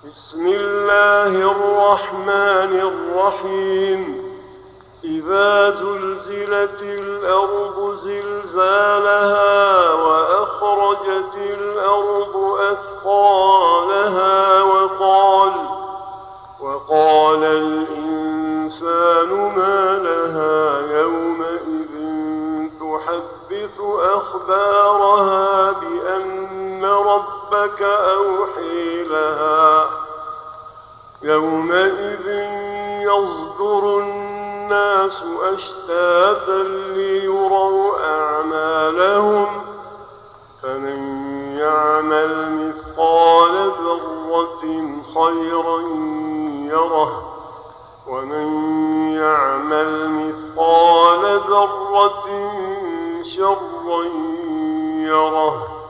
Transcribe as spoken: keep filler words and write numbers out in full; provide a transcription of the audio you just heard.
بسم الله الرحمن الرحيم. إذا زلزلت الأرض زلزالها وأخرجت الأرض أثقالها وقال وقال الإنسان ما لها يومئذ تحدث أخبارها بأن ربك أوحي لها يومئذ يصدر الناس أشتاتا ليروا أعمالهم فمن يعمل مثقال ذرة خيرا يره ومن يعمل مثقال ذرة شرا يره.